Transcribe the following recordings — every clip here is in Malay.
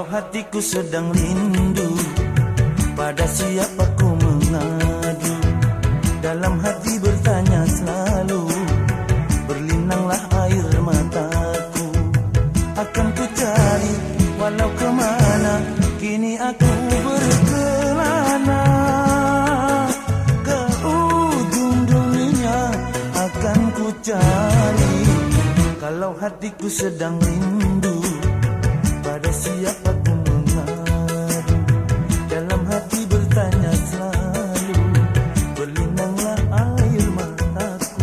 hatiku sedang rindu, pada siapa ku mengadu? Dalam hati bertanya selalu, berlinanglah air mataku. Akan ku cari walau kemana, kini aku berkelana. Ke ujung dunia akan ku cari, kalau hatiku sedang rindu, pada siapa ku mengadu? Dalam hati bertanya selalu, berlinanglah air mataku.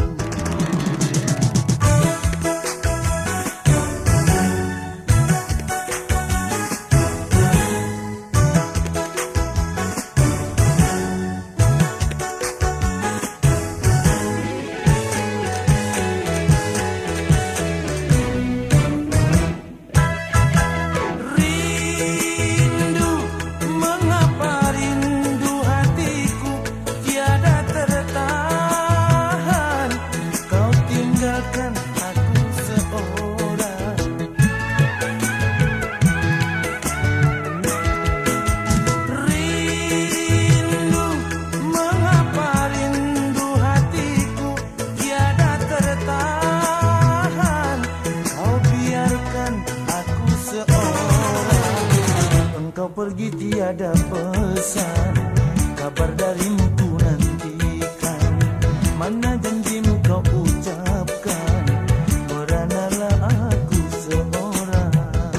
Kau pergi tiada pesan, kabar darimu ku nantikan. Mana janjimu kau ucapkan, meranalah aku seorang.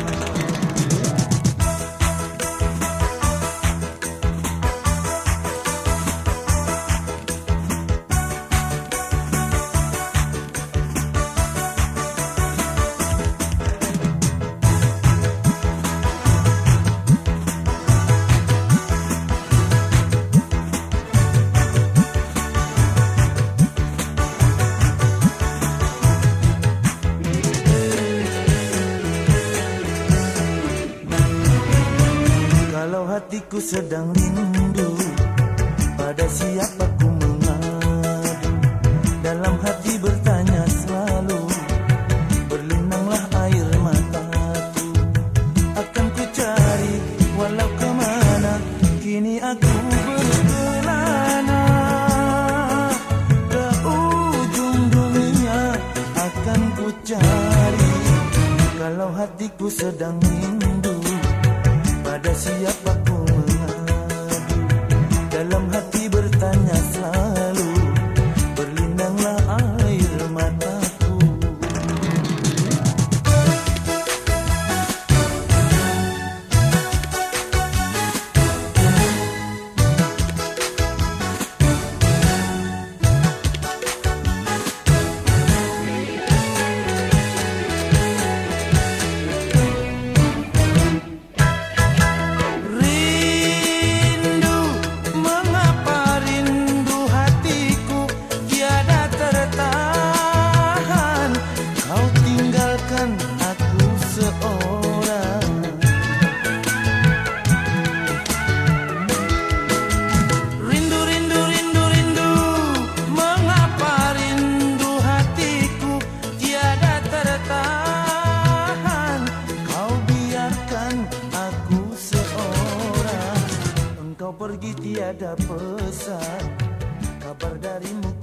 Kalau hatiku sedang rindu, pada siapa ku mengadu? Dalam hati bertanya selalu, berlinanglah air mataku. Akan ku cari walau kemana, kini aku berkelana. Ke ujung dunia akan ku cari, kalau hatiku sedang rindu, pada siapa ku mengadu? Dalam hati bertanya selalu, berlinanglah air mataku. Kau pergi tiada pesan, kabar darimu